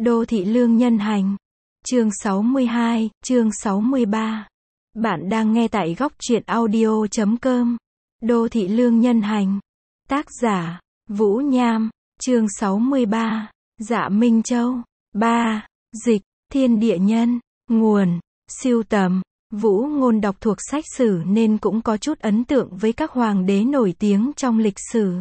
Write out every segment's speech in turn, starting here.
Đô thị lương nhân hành. Chương 62, chương 63. Bạn đang nghe tại góc truyện audio.com. Đô thị lương nhân hành. Tác giả, Vũ Nham. Chương 63. Dạ Minh Châu. 3. Dịch, Thiên Địa Nhân. Nguồn, sưu tầm. Vũ Ngôn đọc thuộc sách sử nên cũng có chút ấn tượng với các hoàng đế nổi tiếng trong lịch sử.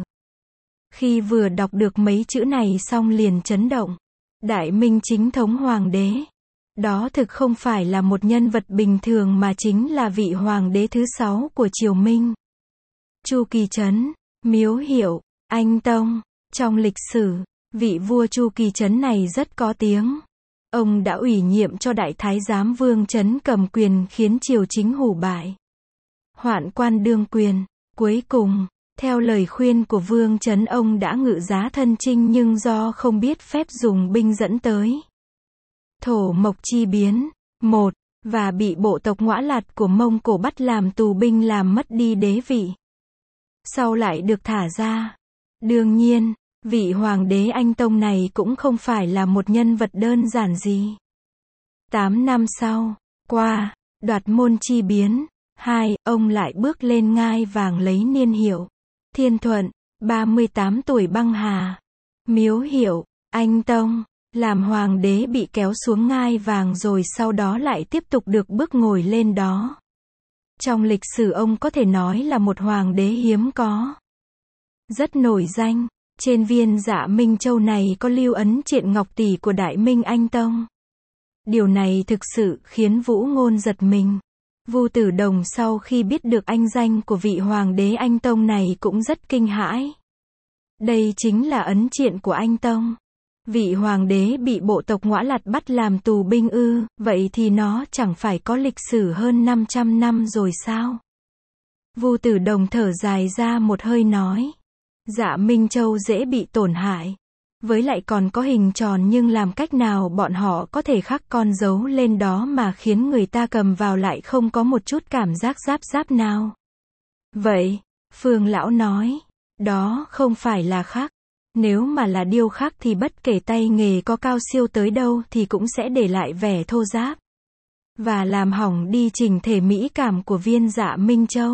Khi vừa đọc được mấy chữ này xong liền chấn động. Đại Minh chính thống hoàng đế. Đó thực không phải là một nhân vật bình thường mà chính là vị hoàng đế thứ 6 của triều Minh. Chu Kỳ Trấn, Miếu Hiệu, Anh Tông. Trong lịch sử, vị vua Chu Kỳ Trấn này rất có tiếng. Ông đã ủy nhiệm cho đại thái giám Vương Trấn cầm quyền khiến triều chính hủ bại. Hoạn quan đương quyền. Cuối cùng, theo lời khuyên của Vương Trấn, ông đã ngự giá thân chinh nhưng do không biết phép dùng binh dẫn tới thổ mộc chi biến. 1. Và bị bộ tộc Ngõa Lạt của Mông Cổ bắt làm tù binh làm mất đi đế vị. Sau lại được thả ra. Đương nhiên, vị hoàng đế Anh Tông này cũng không phải là một nhân vật đơn giản gì. 8 năm sau, qua đoạt môn chi biến. 2. Ông lại bước lên ngai vàng lấy niên hiệu Thiên Thuận, 38 tuổi băng hà. Miếu Hiệu, Anh Tông, làm hoàng đế bị kéo xuống ngai vàng rồi sau đó lại tiếp tục được bước ngồi lên đó. Trong lịch sử ông có thể nói là một hoàng đế hiếm có. Rất nổi danh, trên viên Dạ Minh Châu này có lưu ấn triện ngọc tỷ của Đại Minh Anh Tông. Điều này thực sự khiến Vũ Ngôn giật mình. Vu Tử Đồng sau khi biết được anh danh của vị hoàng đế Anh Tông này cũng rất kinh hãi. Đây chính là ấn triện của Anh Tông. Vị hoàng đế bị bộ tộc Ngõa Lạt bắt làm tù binh ư, vậy thì nó chẳng phải có lịch sử hơn 500 năm rồi sao? Vu Tử Đồng thở dài ra một hơi nói. Dạ Minh Châu dễ bị tổn hại. Với lại còn có hình tròn nhưng làm cách nào bọn họ có thể khắc con dấu lên đó mà khiến người ta cầm vào lại không có một chút cảm giác ráp nào? Vậy, Phương Lão nói, đó không phải là khắc. Nếu mà là điêu khắc thì bất kể tay nghề có cao siêu tới đâu thì cũng sẽ để lại vẻ thô ráp. Và làm hỏng đi trình thể mỹ cảm của viên Dạ Minh Châu.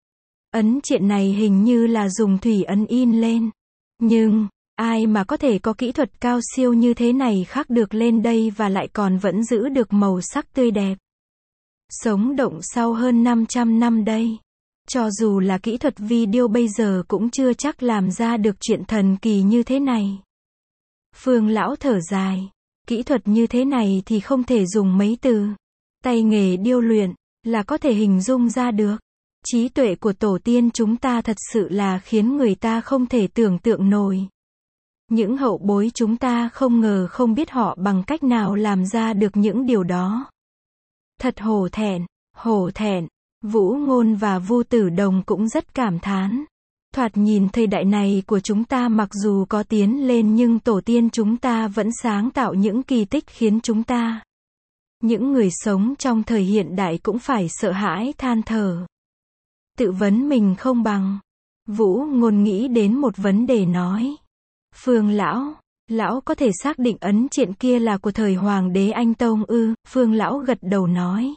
Ấn triện này hình như là dùng thủy ấn in lên. Nhưng, ai mà có thể có kỹ thuật cao siêu như thế này khắc được lên đây và lại còn vẫn giữ được màu sắc tươi đẹp. Sống động sau hơn 500 năm đây. Cho dù là kỹ thuật video bây giờ cũng chưa chắc làm ra được chuyện thần kỳ như thế này. Phương Lão thở dài. Kỹ thuật như thế này thì không thể dùng mấy từ. Tay nghề điêu luyện, là có thể hình dung ra được. Trí tuệ của tổ tiên chúng ta thật sự là khiến người ta không thể tưởng tượng nổi. Những hậu bối chúng ta không ngờ không biết họ bằng cách nào làm ra được những điều đó. Thật hổ thẹn, hổ thẹn. Vũ Ngôn và Vu Tử Đồng cũng rất cảm thán. Thoạt nhìn thời đại này của chúng ta mặc dù có tiến lên nhưng tổ tiên chúng ta vẫn sáng tạo những kỳ tích khiến chúng ta, những người sống trong thời hiện đại cũng phải sợ hãi than thở. Tự vấn mình không bằng. Vũ Ngôn nghĩ đến một vấn đề nói. Phương Lão có thể xác định ấn triện kia là của thời hoàng đế Anh Tông ư? Phương Lão gật đầu nói.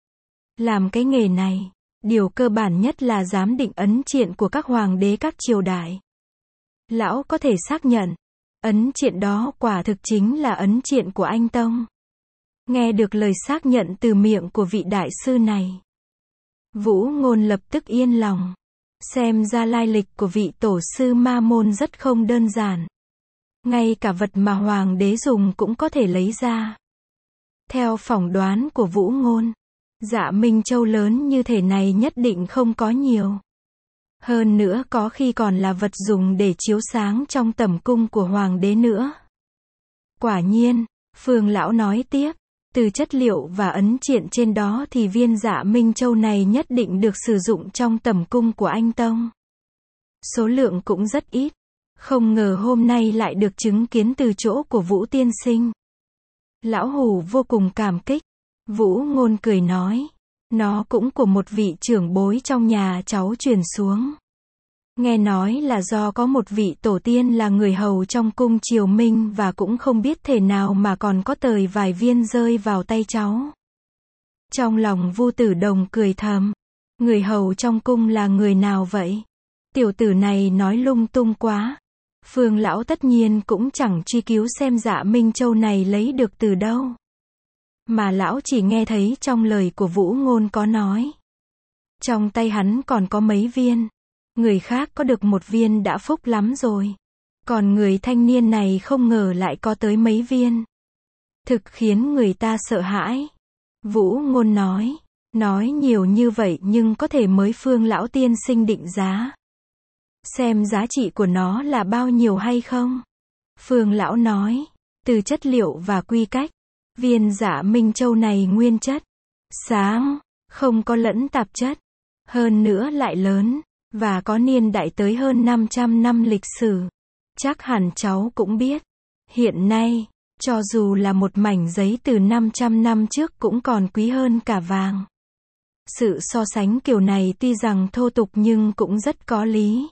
Làm cái nghề này, điều cơ bản nhất là giám định ấn triện của các hoàng đế các triều đại. Lão có thể xác nhận, ấn triện đó quả thực chính là ấn triện của Anh Tông. Nghe được lời xác nhận từ miệng của vị đại sư này, Vũ Ngôn lập tức yên lòng. Xem ra lai lịch của vị tổ sư Ma Môn rất không đơn giản. Ngay cả vật mà hoàng đế dùng cũng có thể lấy ra. Theo phỏng đoán của Vũ Ngôn, Dạ Minh Châu lớn như thế này nhất định không có nhiều. Hơn nữa có khi còn là vật dùng để chiếu sáng trong tẩm cung của hoàng đế nữa. Quả nhiên, Phương Lão nói tiếp, từ chất liệu và ấn triện trên đó thì viên Dạ Minh Châu này nhất định được sử dụng trong tẩm cung của Anh Tông. Số lượng cũng rất ít. Không ngờ hôm nay lại được chứng kiến từ chỗ của Vũ tiên sinh. Lão Hủ vô cùng cảm kích. Vũ Ngôn cười nói, nó cũng của một vị trưởng bối trong nhà cháu truyền xuống. Nghe nói là do có một vị tổ tiên là người hầu trong cung triều Minh và cũng không biết thể nào mà còn có tời vài viên rơi vào tay cháu. Trong lòng Vu Tử Đồng cười thầm. Người hầu trong cung là người nào vậy? Tiểu tử này nói lung tung quá. Phương lão tất nhiên cũng chẳng truy cứu xem Dạ Minh Châu này lấy được từ đâu. Mà lão chỉ nghe thấy trong lời của Vũ Ngôn có nói. Trong tay hắn còn có mấy viên. Người khác có được một viên đã phúc lắm rồi. Còn người thanh niên này không ngờ lại có tới mấy viên. Thực khiến người ta sợ hãi. Vũ Ngôn nói nhiều như vậy nhưng có thể mới Phương lão tiên sinh định giá. Xem giá trị của nó là bao nhiêu hay không? Phương lão nói, từ chất liệu và quy cách, viên Dạ Minh Châu này nguyên chất, sáng, không có lẫn tạp chất, hơn nữa lại lớn, và có niên đại tới hơn 500 năm lịch sử. Chắc hẳn cháu cũng biết, hiện nay, cho dù là một mảnh giấy từ 500 năm trước cũng còn quý hơn cả vàng. Sự so sánh kiểu này tuy rằng thô tục nhưng cũng rất có lý.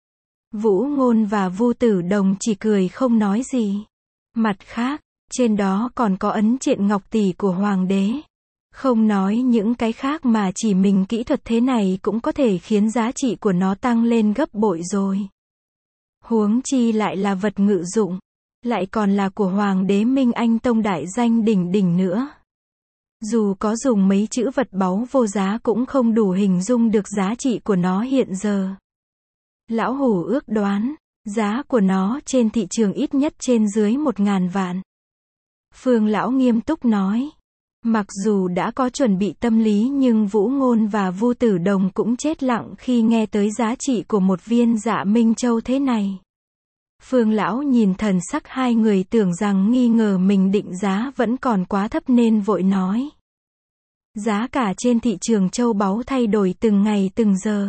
Vũ Ngôn và Vu Tử Đồng chỉ cười không nói gì. Mặt khác, trên đó còn có ấn triện ngọc tỷ của hoàng đế. Không nói những cái khác mà chỉ mình kỹ thuật thế này cũng có thể khiến giá trị của nó tăng lên gấp bội rồi. Huống chi lại là vật ngự dụng, lại còn là của hoàng đế Minh Anh Tông đại danh đỉnh đỉnh nữa. Dù có dùng mấy chữ vật báu vô giá cũng không đủ hình dung được giá trị của nó hiện giờ. Lão Hủ ước đoán, giá của nó trên thị trường ít nhất trên dưới 1.000 vạn. Phương lão nghiêm túc nói. Mặc dù đã có chuẩn bị tâm lý nhưng Vũ Ngôn và Vu Tử Đồng cũng chết lặng khi nghe tới giá trị của một viên Dạ Minh Châu thế này. Phương lão nhìn thần sắc hai người tưởng rằng nghi ngờ mình định giá vẫn còn quá thấp nên vội nói. Giá cả trên thị trường châu báu thay đổi từng ngày từng giờ.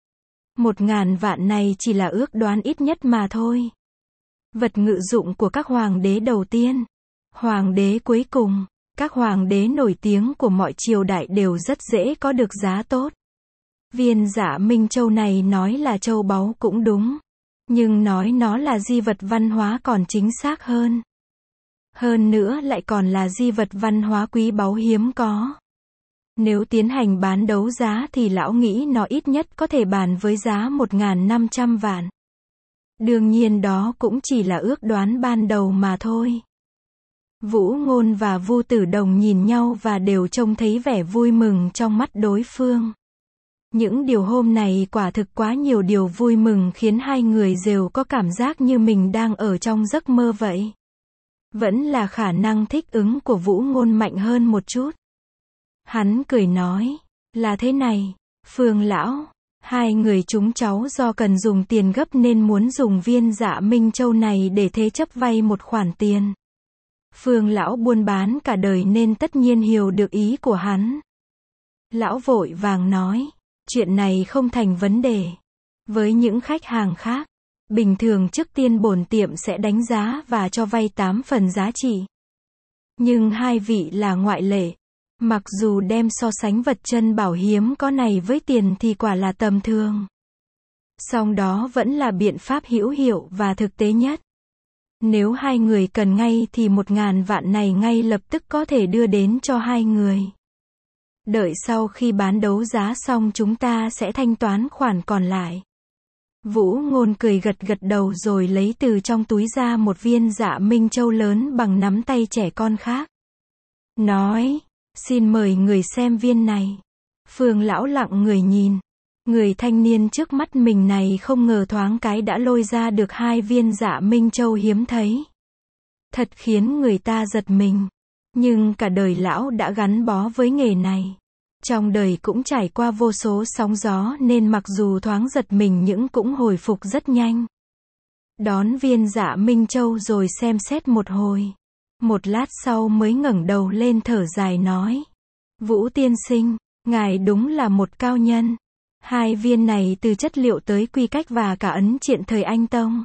1.000 vạn này chỉ là ước đoán ít nhất mà thôi. Vật ngự dụng của các hoàng đế đầu tiên, hoàng đế cuối cùng, các hoàng đế nổi tiếng của mọi triều đại đều rất dễ có được giá tốt. Viên Dạ Minh Châu này nói là châu báu cũng đúng, nhưng nói nó là di vật văn hóa còn chính xác hơn. Hơn nữa lại còn là di vật văn hóa quý báu hiếm có. Nếu tiến hành bán đấu giá thì lão nghĩ nó ít nhất có thể bàn với giá 1.500 vạn. Đương nhiên đó cũng chỉ là ước đoán ban đầu mà thôi. Vũ Ngôn và Vu Tử Đồng nhìn nhau và đều trông thấy vẻ vui mừng trong mắt đối phương. Những điều hôm này quả thực quá nhiều điều vui mừng khiến hai người đều có cảm giác như mình đang ở trong giấc mơ vậy. Vẫn là khả năng thích ứng của Vũ Ngôn mạnh hơn một chút. Hắn cười nói, là thế này, Phương lão, hai người chúng cháu do cần dùng tiền gấp nên muốn dùng viên Dạ Minh Châu này để thế chấp vay một khoản tiền. Phương lão buôn bán cả đời nên tất nhiên hiểu được ý của hắn. Lão vội vàng nói, chuyện này không thành vấn đề. Với những khách hàng khác, bình thường trước tiên bổn tiệm sẽ đánh giá và cho vay 8 phần giá trị. Nhưng hai vị là ngoại lệ. Mặc dù đem so sánh vật chân bảo hiếm có này với tiền thì quả là tầm thường. Song đó vẫn là biện pháp hữu hiệu và thực tế nhất. Nếu hai người cần ngay thì 1.000 vạn này ngay lập tức có thể đưa đến cho hai người. Đợi sau khi bán đấu giá xong chúng ta sẽ thanh toán khoản còn lại. Vũ Ngôn cười gật gật đầu rồi lấy từ trong túi ra một viên Dạ Minh Châu lớn bằng nắm tay trẻ con khác. Nói, xin mời người xem viên này. Phương lão lặng người nhìn. Người thanh niên trước mắt mình này không ngờ thoáng cái đã lôi ra được 2 viên Dạ Minh Châu hiếm thấy. Thật khiến người ta giật mình. Nhưng cả đời lão đã gắn bó với nghề này. Trong đời cũng trải qua vô số sóng gió nên mặc dù thoáng giật mình nhưng cũng hồi phục rất nhanh. Đón viên Dạ Minh Châu rồi xem xét một hồi. Một lát sau mới ngẩng đầu lên thở dài nói. Vũ tiên sinh, ngài đúng là một cao nhân. 2 viên này từ chất liệu tới quy cách và cả ấn triện thời Anh Tông.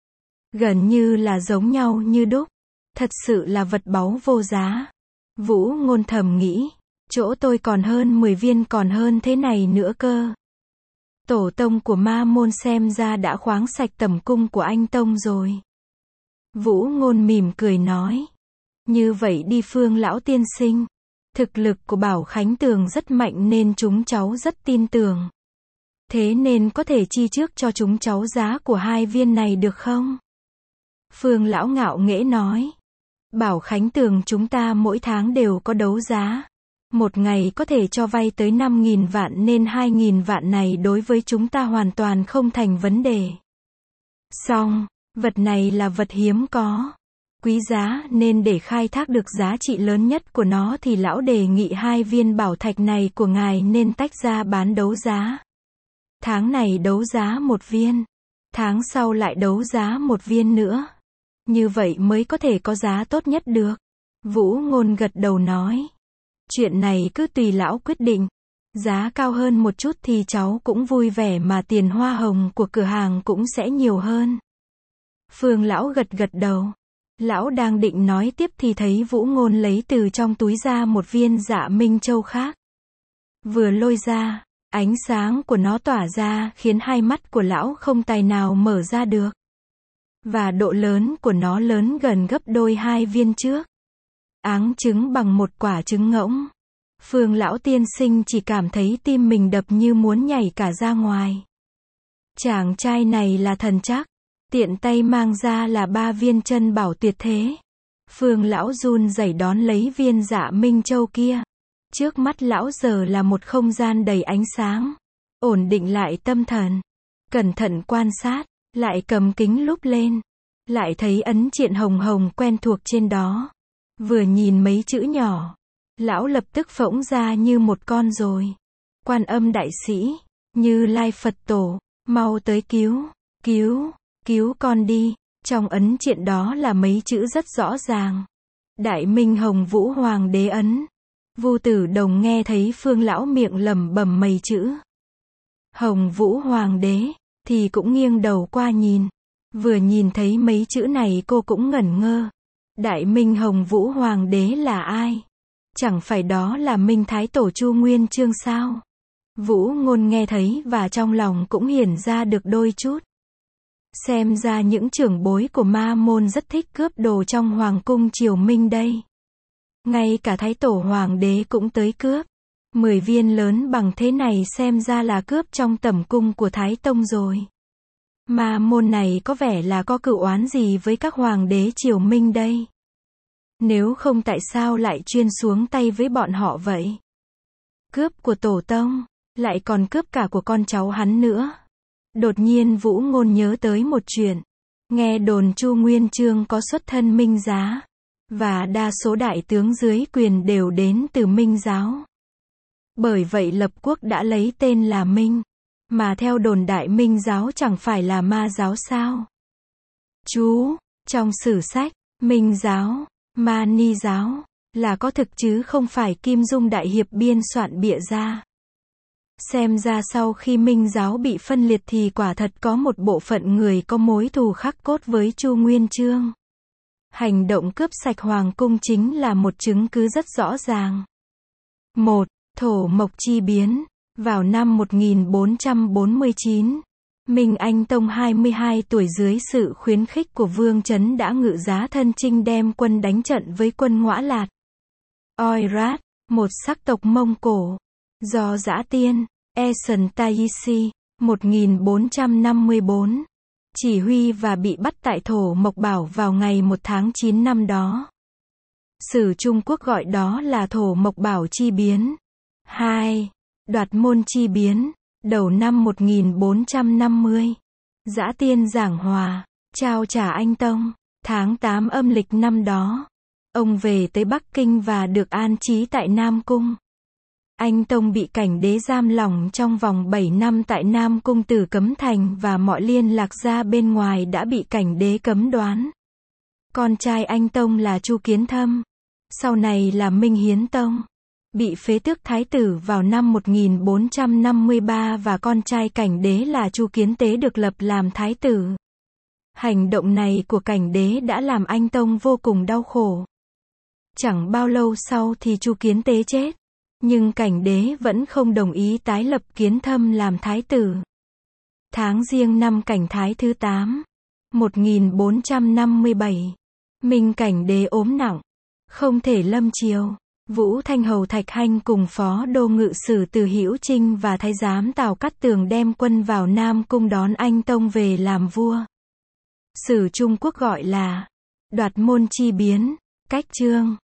Gần như là giống nhau như đúc. Thật sự là vật báu vô giá. Vũ Ngôn thầm nghĩ. Chỗ tôi còn hơn 10 viên còn hơn thế này nữa cơ. Tổ tông của Ma Môn xem ra đã khoáng sạch tẩm cung của anh tông rồi. Vũ Ngôn mỉm cười nói. Như vậy đi Phương lão tiên sinh. Thực lực của Bảo Khánh Tường rất mạnh nên chúng cháu rất tin tưởng. Thế nên có thể chi trước cho chúng cháu giá của 2 viên này được không? Phương lão ngạo nghễ nói. Bảo Khánh Tường chúng ta mỗi tháng đều có đấu giá. Một ngày có thể cho vay tới 5.000 vạn nên 2.000 vạn này đối với chúng ta hoàn toàn không thành vấn đề. Song, vật này là vật hiếm có. Quý giá nên để khai thác được giá trị lớn nhất của nó thì lão đề nghị 2 viên bảo thạch này của ngài nên tách ra bán đấu giá. Tháng này đấu giá 1 viên. Tháng sau lại đấu giá 1 viên nữa. Như vậy mới có thể có giá tốt nhất được. Vũ Ngôn gật đầu nói. Chuyện này cứ tùy lão quyết định. Giá cao hơn một chút thì cháu cũng vui vẻ mà tiền hoa hồng của cửa hàng cũng sẽ nhiều hơn. Phương lão gật gật đầu. Lão đang định nói tiếp thì thấy Vũ Ngôn lấy từ trong túi ra một viên Dạ Minh Châu khác. Vừa lôi ra, ánh sáng của nó tỏa ra khiến hai mắt của lão không tài nào mở ra được. Và độ lớn của nó lớn gần gấp đôi 2 viên trước. Áng trứng bằng một quả trứng ngỗng. Phương lão tiên sinh chỉ cảm thấy tim mình đập như muốn nhảy cả ra ngoài. Chàng trai này là thần chắc. Tiện tay mang ra là 3 viên chân bảo tuyệt thế. Phương lão run rẩy đón lấy viên Dạ Minh Châu kia. Trước mắt lão giờ là một không gian đầy ánh sáng. Ổn định lại tâm thần. Cẩn thận quan sát. Lại cầm kính lúp lên. Lại thấy ấn triện hồng hồng quen thuộc trên đó. Vừa nhìn mấy chữ nhỏ. Lão lập tức phỗng ra như một con rồi. Quan Âm đại sĩ. Như Lai Phật tổ. Mau tới cứu. Cứu con đi. Trong ấn triện đó là mấy chữ rất rõ ràng. Đại Minh Hồng Vũ Hoàng đế ấn. Vu Tử Đồng nghe thấy Phương lão miệng lẩm bẩm mấy chữ Hồng Vũ Hoàng đế, thì cũng nghiêng đầu qua nhìn. Vừa nhìn thấy mấy chữ này cô cũng ngẩn ngơ. Đại Minh Hồng Vũ Hoàng đế là ai? Chẳng phải đó là Minh Thái Tổ Chu Nguyên Chương sao? Vũ Ngôn nghe thấy và trong lòng cũng hiển ra được đôi chút. Xem ra những trưởng bối của Ma Môn rất thích cướp đồ trong Hoàng cung triều Minh đây. Ngay cả Thái Tổ Hoàng đế cũng tới cướp. 10 viên lớn bằng thế này xem ra là cướp trong tẩm cung của Thái Tông rồi. Ma Môn này có vẻ là có cựu oán gì với các hoàng đế triều Minh đây. Nếu không tại sao lại chuyên xuống tay với bọn họ vậy? Cướp của Tổ Tông, lại còn cướp cả của con cháu hắn nữa. Đột nhiên Vũ Ngôn nhớ tới một chuyện. Nghe đồn Chu Nguyên Chương có xuất thân Minh Giá. Và đa số đại tướng dưới quyền đều đến từ Minh giáo. Bởi vậy lập quốc đã lấy tên là Minh. Mà theo đồn đại Minh giáo chẳng phải là ma giáo sao? Chú, trong sử sách, Minh giáo, Ma Ni giáo, là có thực chứ không phải Kim Dung Đại Hiệp biên soạn bịa ra. Xem ra sau khi Minh giáo bị phân liệt thì quả thật có một bộ phận người có mối thù khắc cốt với Chu Nguyên Chương. Hành động cướp sạch hoàng cung chính là một chứng cứ rất rõ ràng. 1. Thổ Mộc chi biến. Vào năm 1449, Minh Anh Tông 22 tuổi dưới sự khuyến khích của Vương Chấn đã ngự giá thân chinh đem quân đánh trận với quân Ngõa Lạt. Oirat, một sắc tộc Mông Cổ, do Dã Tiên, Eson Taisi, 1454, chỉ huy và bị bắt tại Thổ Mộc Bảo vào ngày 1 tháng 9 năm đó. Sử Trung Quốc gọi đó là Thổ Mộc Bảo chi biến. 2. Đoạt môn chi biến. Đầu năm 1450, Dã Tiên giảng hòa, trao trả Anh Tông. Tháng 8 âm lịch năm đó, ông về tới Bắc Kinh và được an trí tại Nam Cung. Anh Tông bị cảnh đế giam lỏng trong vòng 7 năm tại Nam Cung Tử Cấm Thành và mọi liên lạc ra bên ngoài đã bị cảnh đế cấm đoán. Con trai anh Tông là Chu Kiến Thâm, sau này là Minh Hiến Tông, bị phế tước thái tử vào năm 1453 và con trai cảnh đế là Chu Kiến Tế được lập làm thái tử. Hành động này của cảnh đế đã làm anh Tông vô cùng đau khổ. Chẳng bao lâu sau thì Chu Kiến Tế chết, nhưng cảnh đế vẫn không đồng ý tái lập Kiến Thâm làm thái tử. Tháng Giêng năm Cảnh Thái thứ 8. 1457. Minh Cảnh Đế ốm nặng. Không thể lâm triều. Vũ Thanh Hầu Thạch Hanh cùng Phó Đô Ngự Sử Từ Hữu Trinh và Thái giám Tào Cát Tường đem quân vào Nam Cung đón anh Tông về làm vua. Sử Trung Quốc gọi là đoạt môn chi biến. Cách chương